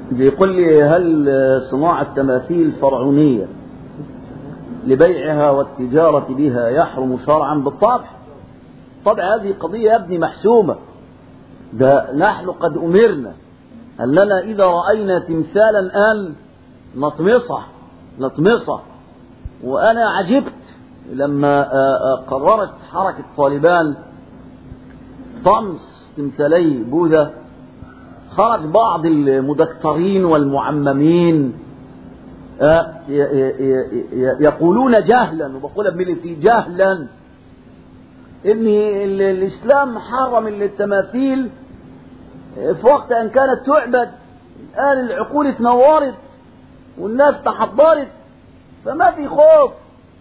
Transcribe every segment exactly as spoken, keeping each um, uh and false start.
بيقول لي هل صناعة تماثيل فرعونية لبيعها والتجارة بها يحرم شرعا؟ بالطبع. طبعا هذه قضية يا ابني محسومة. ده نحن قد أمرنا أننا إذا رأينا تمثالا أن نطمسه نطمسه وأنا عجبت لما قررت حركة طالبان طمس تمثالي بوذا. خرج بعض المدكترين والمعممين يقولون جهلا، وبقول بملتي جهلا، ان الاسلام حرم التماثيل في وقت ان كانت تعبد. الان العقول اتنورت والناس تحضرت فما في خوف.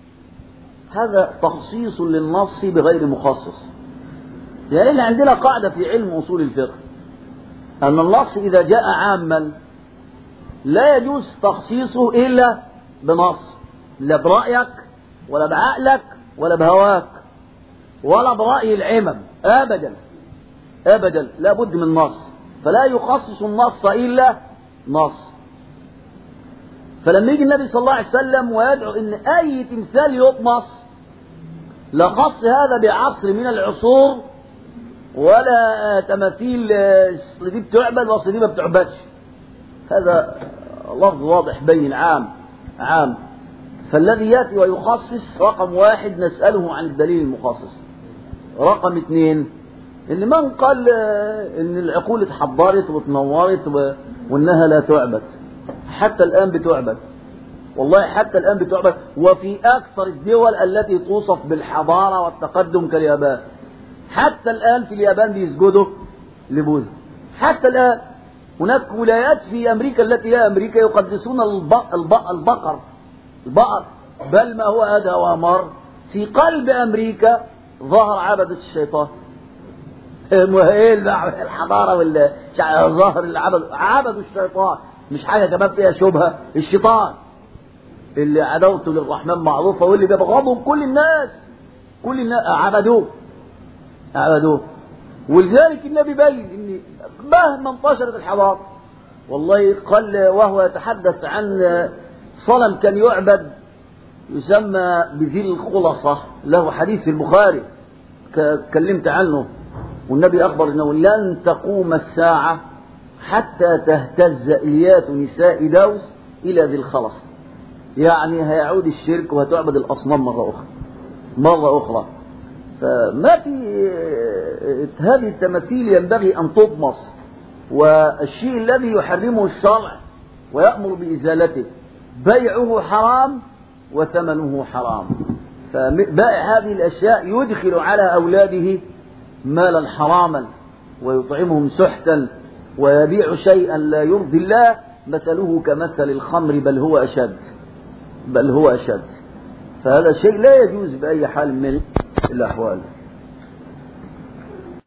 هذا تخصيص للنص بغير مخصص. يعني احنا عندنا قاعدة في علم اصول الفقه ان النص اذا جاء عاما لا يجوز تخصيصه الا بنص، لا برأيك ولا بعقلك ولا بهواك ولا برأي العمم، ابدا ابدا، لا بد من نص. فلا يخصص النص الا نص. فلما يجي النبي صلى الله عليه وسلم ويدعو ان اي تمثال يطمس، لا خص هذا بعصر من العصور ولا تماثيل دي بتعبد واصل دي ما بتعبدش. هذا لفظ واضح بين عام عام. فالذي ياتي ويخصص رقم واحد نسأله عن الدليل المخصص. رقم اثنين ان من قال ان العقول اتحضرت وتنورت وانها لا تعبد. حتى الان بتعبد، والله حتى الان بتعبد، وفي اكثر الدول التي توصف بالحضارة والتقدم كاليابان. حتى الان في اليابان بيسجدوا لبوذا. حتى الان هناك ولايات في امريكا التي هي امريكا يقدسون البقر البقر البقر بل ما هو هذا وامر. في قلب امريكا ظهر عبدة الشيطان. ايه الحضاره ولا ظهر اللي عبدوا عبدوا الشيطان، مش حاجه كمان فيها شبهه. الشيطان اللي عداوته للرحمن معروفه واللي بيبغضهم كل الناس كل الناس عبدوه عبدوه. ولذلك النبي بين ان مهما انتشرت الحضاره، والله قال وهو يتحدث عن صنم كان يعبد يسمى بذي الخلصة، له حديث في البخاري كلمت عنه، والنبي أخبر أنه لن تقوم الساعة حتى تهتز إليات نساء دوس إلى ذي الخلصة. يعني هيعود الشرك وهتعبد الأصنام مرة أخرى مرة أخرى. فما في هذه التماثيل ينبغي أن تطمس، والشيء الذي يحرمه الشرع ويأمر بإزالته بيعه حرام وثمنه حرام. فبائع هذه الأشياء يدخل على أولاده مالا حراما ويطعمهم سحتا ويبيع شيئا لا يرضي الله، مثله كمثل الخمر بل هو أشد بل هو أشد. فهذا شيء لا يجوز بأي حال من الأحوال.